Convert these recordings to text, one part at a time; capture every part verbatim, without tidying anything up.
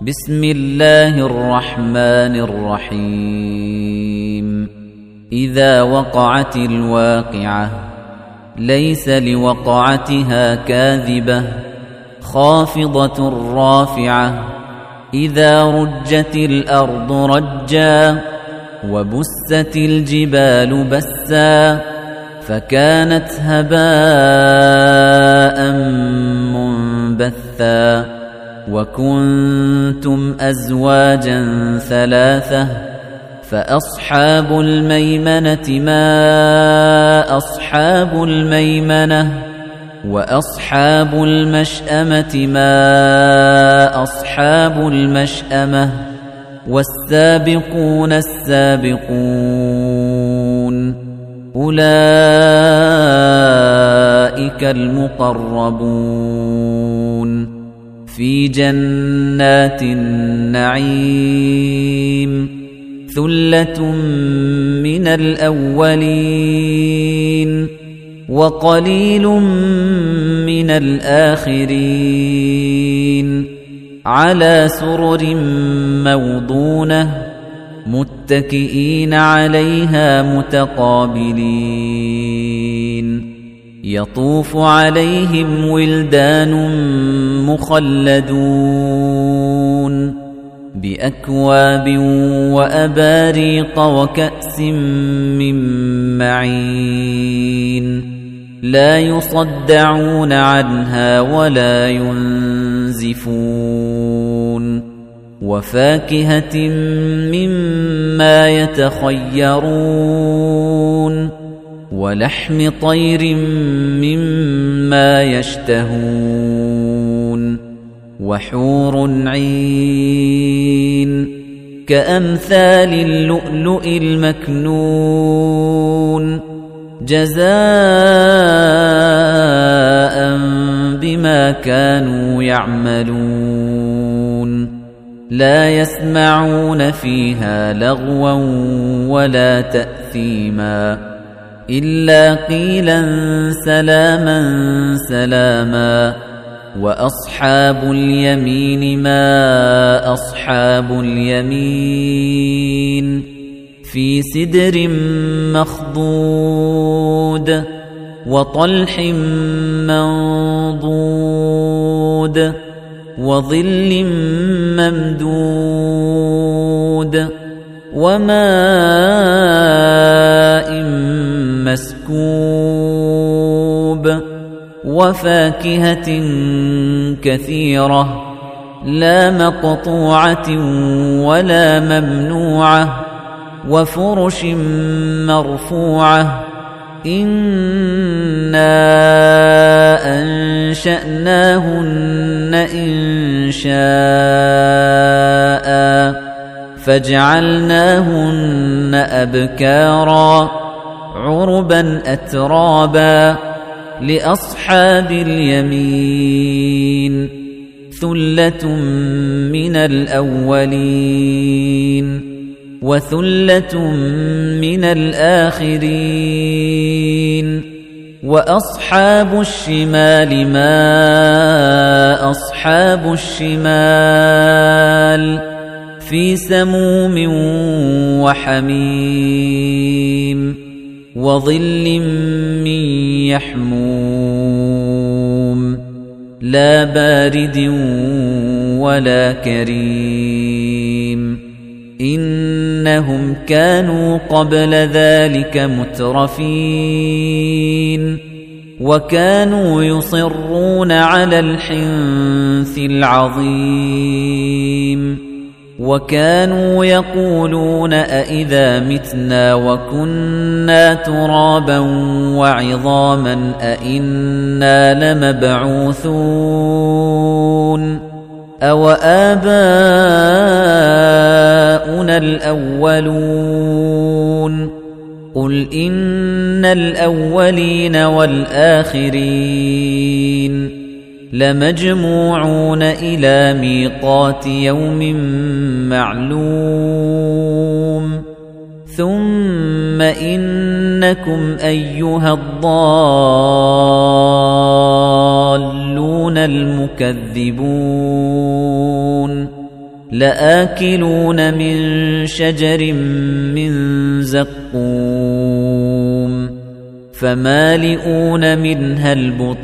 بسم الله الرحمن الرحيم إذا وقعت الواقعة ليس لوقعتها كاذبة خافضة رافعة إذا رجت الأرض رجا وبست الجبال بسا فكانت هباء منبثا وكنتم أزواجا ثلاثة فأصحاب الميمنة ما أصحاب الميمنة وأصحاب المشأمة ما أصحاب المشأمة والسابقون السابقون أولئك المقربون في جنات النعيم ثلة من الأولين وقليل من الآخرين على سرر موضونة متكئين عليها متقابلين يطوف عليهم ولدان مخلدون بأكواب وأباريق وكأس من معين لا يصدعون عنها ولا ينزفون وفاكهة مما يتخيرون ولحم طير مما يشتهون وحور عين كأمثال اللؤلؤ المكنون جزاء بما كانوا يعملون لا يسمعون فيها لغوا ولا تأثيما إلا قيلا سلاما سلاما وأصحاب اليمين ما أصحاب اليمين في سدر مخضود وطلح منضود وظل ممدود وماء مسكوب وفاكهة كثيرة لا مقطوعة ولا ممنوعة وفرش مرفوعة إنا أنشأناهن إنشاء فجعلناهن أبكارا عربا أترابا لأصحاب اليمين ثلة من الأولين وثلة من الآخرين وأصحاب الشمال ما أصحاب الشمال في سموم وحميم وظل من يحموم لا بارد ولا كريم إنهم كانوا قبل ذلك مترفين وكانوا يصرون على الحنث العظيم وكانوا يقولون أئذا متنا وكنا ترابا وعظاما أئنا لمبعوثون أو آباؤنا الأولون قل إن الأولين والآخرين لمجموعون إلى ميقات يوم معلوم ثم إنكم أيها الضالون المكذبون لآكلون من شجر من زقوم فمالئون منها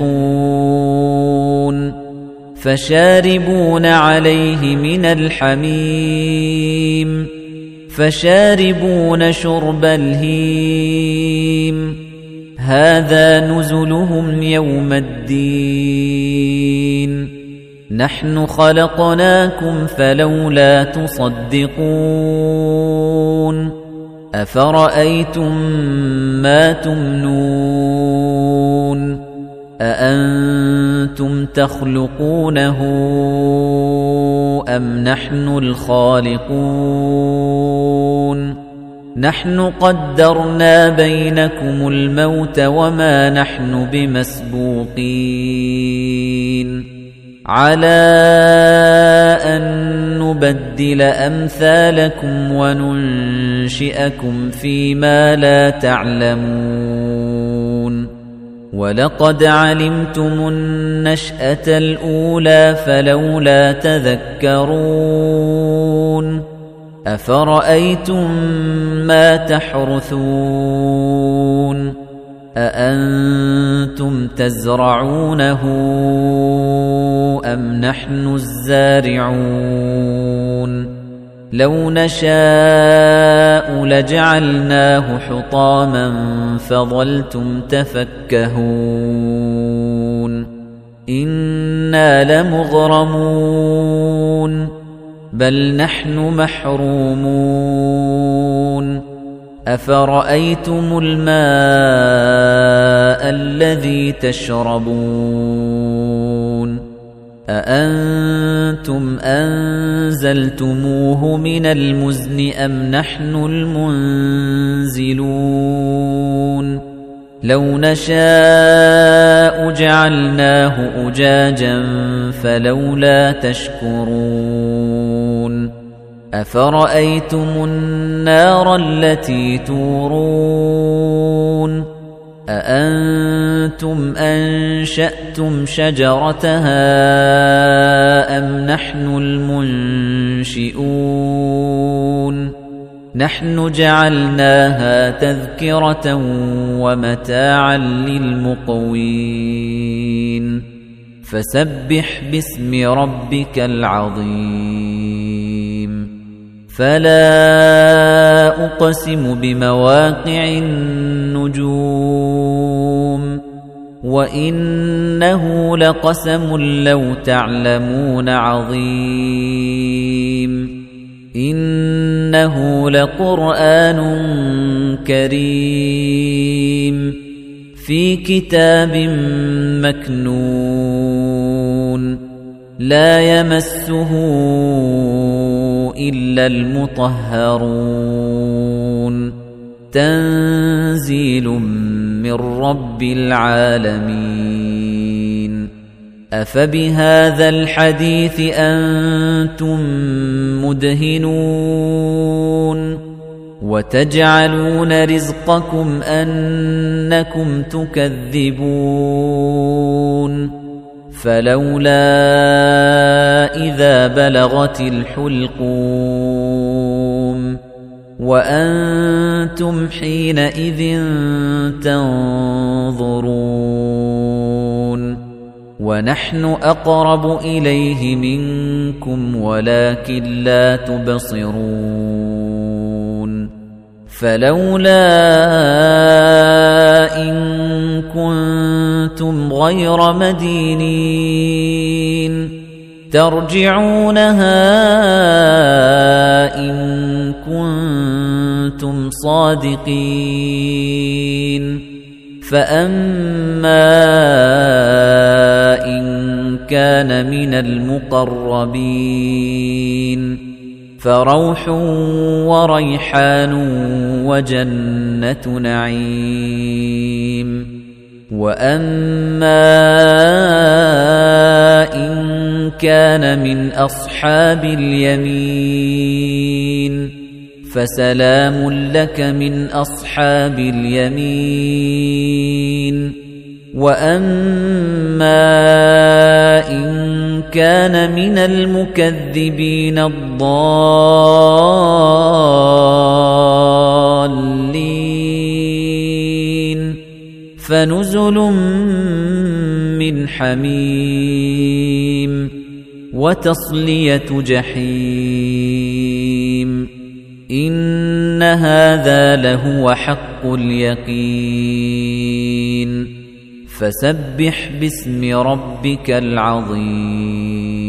البطون فشاربون عليه من الحميم فشاربون شرب الهيم هذا نزلهم يوم الدين نحن خلقناكم فلولا تصدقون أفرأيتم ما تمنون أأنتم تخلقونه أم نحن الخالقون نحن قدرنا بينكم الموت وما نحن بمسبوقين على أن نبدل أمثالكم وننشئكم فيما لا تعلمون ولقد علمتم النشأة الأولى فلولا تذكرون أفرأيتم ما تحرثون أأنتم تزرعونه أم نحن الزارعون لو نشاء لجعلناه حطاما فظلتم تفكهون إنا لمغرمون بل نحن محرومون أفرأيتم الماء الذي تشربون أأنتم أنزلتموه من المزن أم نحن المنزلون لو نشاء جعلناه أجاجا فلولا تشكرون أفرأيتم النار التي تورون أأنتم أنشأتم شجرتها أم نحن المنشئون نحن جعلناها تذكرة ومتاعا للمقوين فسبح باسم ربك العظيم فلا أقسم بمواقع النجوم وإنه لقسم لو تعلمون عظيم إنه لقرآن كريم في كتاب مكنون لا يمسه إلا المطهرون تنزيل من رب العالمين أفبهذا الحديث أنتم مدهنون وتجعلون رزقكم أنكم تكذبون فلولا إذا بلغت الحلقوم وأنتم حينئذ تنظرون ونحن أقرب إليه منكم ولكن لا تبصرون فلولا إن كنتم غير مدينين ترجعونها إن كنتم صادقين فأما إن كان من المقربين فروح وريحان وجنة نعيم وأما إن كان من أصحاب اليمين فسلام لك من أصحاب اليمين وَأَمَّا إِن كَانَ مِنَ الْمُكَذِّبِينَ الضَّالِّينَ فَنُزُلٌ مِّنْ حَمِيمٍ وَتَصْلِيَةُ جَحِيمٍ إِنَّ هَذَا لَهُوَ حَقُّ الْيَقِينِ فَسَبِّحْ بِاسْمِ رَبِّكَ الْعَظِيمِ